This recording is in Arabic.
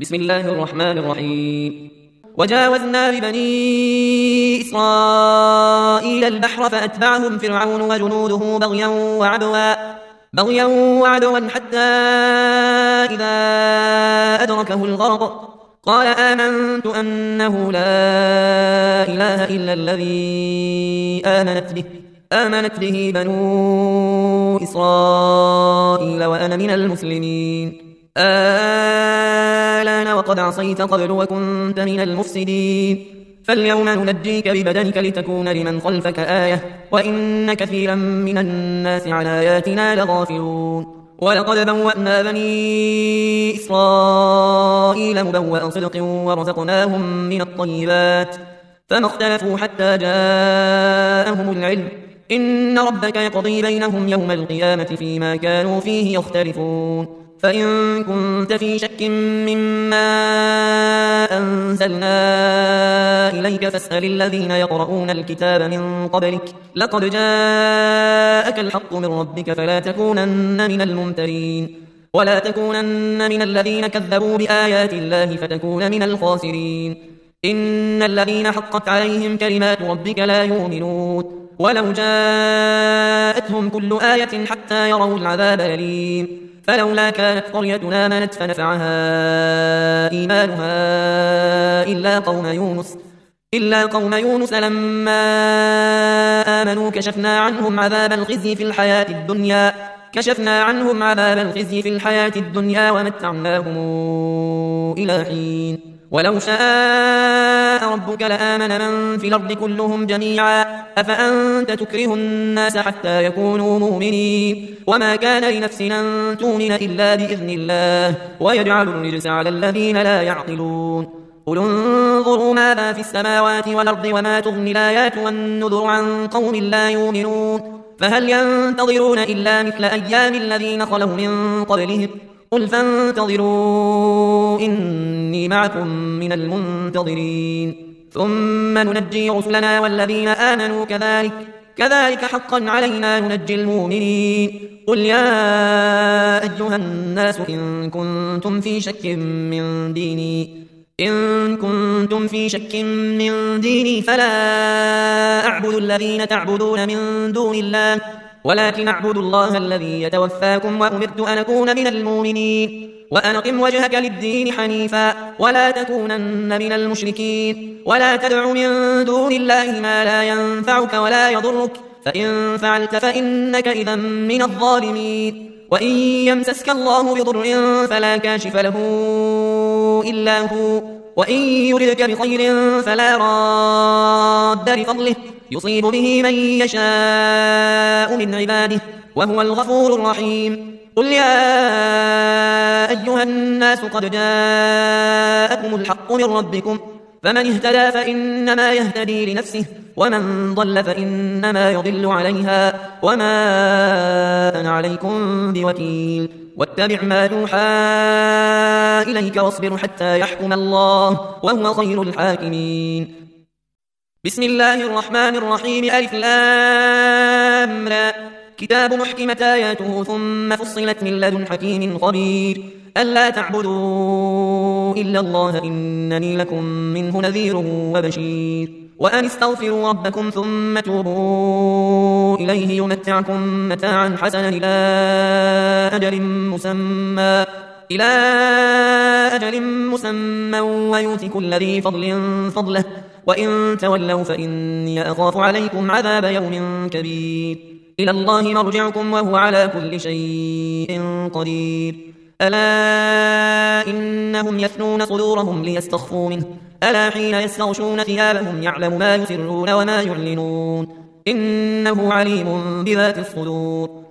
بسم الله الرحمن الرحيم. وجاوزنا ببني إسرائيل البحر فأتبعهم فرعون وجنوده بغيا وعدوا حتى إذا أدركه الغرق قال آمنت أنه لا إله إلا الذي آمنت به بنو إسرائيل وأنا من المسلمين. الآن وقد عصيت قبل وكنت من المفسدين فاليوم ننجيك ببدنك لتكون لمن خلفك آية وإن كثيرا من الناس عن آياتنا لغافلون. ولقد بوأنا بني إسرائيل مبوأ صدق ورزقناهم من الطيبات فما اختلفوا حتى جاءهم العلم إن ربك يقضي بينهم يوم القيامة فيما كانوا فيه يختلفون. فإن كنت في شك مما أنزلنا إليك فاسأل الذين يقرؤون الكتاب من قبلك لقد جاءك الحق من ربك فلا تكونن من الممترين ولا تكونن من الذين كذبوا بآيات الله فتكون من الخاسرين. إن الذين حقت عليهم كلمات ربك لا يؤمنون ولو جاءتهم كل آية حتى يروا العذاب الأليم فلولا كانت قريتنا آمنت فنفعها إيمانها إلا قوم يونس لما آمنوا كشفنا عنهم عذاب الخزي في الحياة الدنيا ومتعناهم إلى حين. ولو شاء ربك لآمن من في الأرض كلهم جميعا أفأنت تكره الناس حتى يكونوا مؤمنين وما كان لنفس أن تؤمن إلا بإذن الله ويجعل الرجس على الذين لا يعقلون. قل انظروا ماذا في السماوات والأرض وما تغني الآيات والنذر عن قوم لا يؤمنون فهل ينتظرون إلا مثل أيام الذين خلوا من قبلهم قل فانتظروا إني معكم من المنتظرين ثم ننجي رسلنا والذين آمنوا كذلك حقا علينا ننجي المؤمنين. قل يا أيها الناس إن كنتم في شك من ديني فلا أعبد الذين تعبدون من دون الله ولكن أعبد الله الذي يتوفاكم وأمرت أن أكون من المؤمنين وأن أقم وجهك للدين حنيفا ولا تكونن من المشركين ولا تدع من دون الله ما لا ينفعك ولا يضرك فإن فعلت فإنك إذا من الظالمين. وإن يمسسك الله بضر فلا كاشف له إلا هو وإن يردك بخير فلا راد لفضله يصيب به من يشاء من عباده وهو الغفور الرحيم. قل يا أيها الناس قد جاءكم الحق من ربكم فمن اهتدى فإنما يهتدي لنفسه ومن ضل فإنما يضل عليها وما أنا عليكم بوكيل. واتبع ما يوحى إليك واصبر حتى يحكم الله وهو خير الحاكمين. بسم الله الرحمن الرحيم. ألف لام را كتاب محكمت آياته ثم فصلت من لدن حكيم خبير ألا تعبدوا إلا الله إنني لكم منه نذير وبشير. وأن استغفروا ربكم ثم توبوا إليه يمتعكم متاعا حسنا إلى أجل مسمى ويؤت كل ذي فضل فضله وإن تولوا فإني أخاف عليكم عذاب يوم كبير. إلى الله مرجعكم وهو على كل شيء قدير. ألا إنهم يثنون صدورهم ليستخفوا منه ألا حين يستغشون ثيابهم يعلم ما يسرون وما يعلنون إنه عليم بذات الصدور.